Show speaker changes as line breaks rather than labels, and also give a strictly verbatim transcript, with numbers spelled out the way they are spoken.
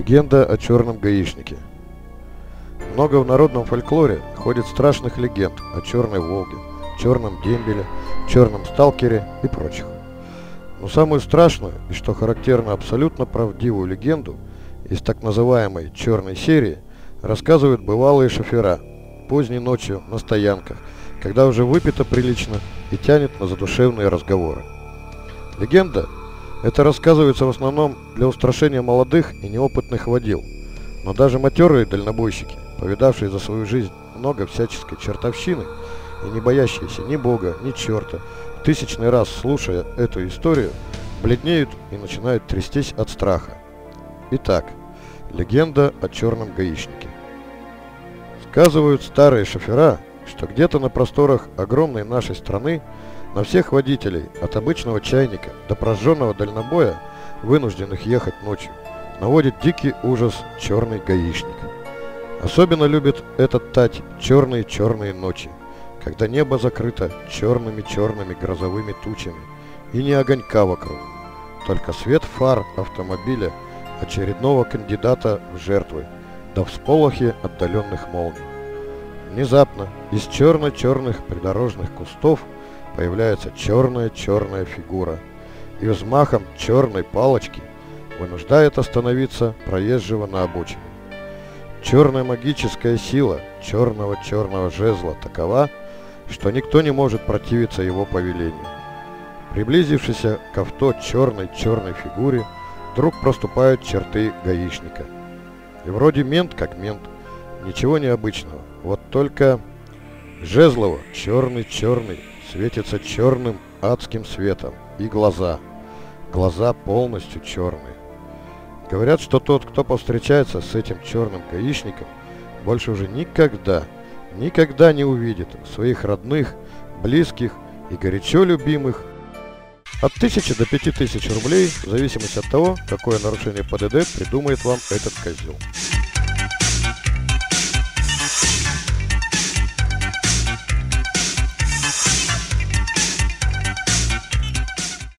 Легенда о черном гаишнике. Много в народном фольклоре ходит страшных легенд о черной Волге, черном дембеле, черном сталкере и прочих. Но самую страшную и, что характерно, абсолютно правдивую легенду из так называемой черной серии рассказывают бывалые шофера поздней ночью на стоянках, когда уже выпито прилично и тянет на задушевные разговоры. Легенда это рассказывается в основном для устрашения молодых и неопытных водил, но даже матерые дальнобойщики, повидавшие за свою жизнь много всяческой чертовщины и не боящиеся ни Бога, ни черта, тысячный раз слушая эту историю, бледнеют и начинают трястись от страха. Итак, легенда о черном гаишнике. Сказывают старые шофера, что где-то на просторах огромной нашей страны на всех водителей, от обычного чайника до прожженного дальнобоя, вынужденных ехать ночью, наводит дикий ужас черный гаишник. Особенно любит этот тать черные-черные ночи, когда небо закрыто черными-черными грозовыми тучами и ни огонька вокруг, только свет фар автомобиля очередного кандидата в жертвы, да всполохи отдаленных молний. Внезапно из черно-черных придорожных кустов появляется черная-черная фигура и взмахом черной палочки вынуждает остановиться проезжего на обочине. Черная магическая сила черного-черного жезла такова, что никто не может противиться его повелению. Приблизившись к авто черной-черной фигуре, вдруг проступают черты гаишника. И вроде мент как мент, ничего необычного, вот только жезлово черный-черный светится черным адским светом, и глаза, глаза полностью черные. Говорят, что тот, кто повстречается с этим черным гаишником, больше уже никогда, никогда не увидит своих родных, близких и горячо любимых. От тысячи до пяти тысяч рублей, в зависимости от того, какое нарушение ПДД придумает вам этот козел.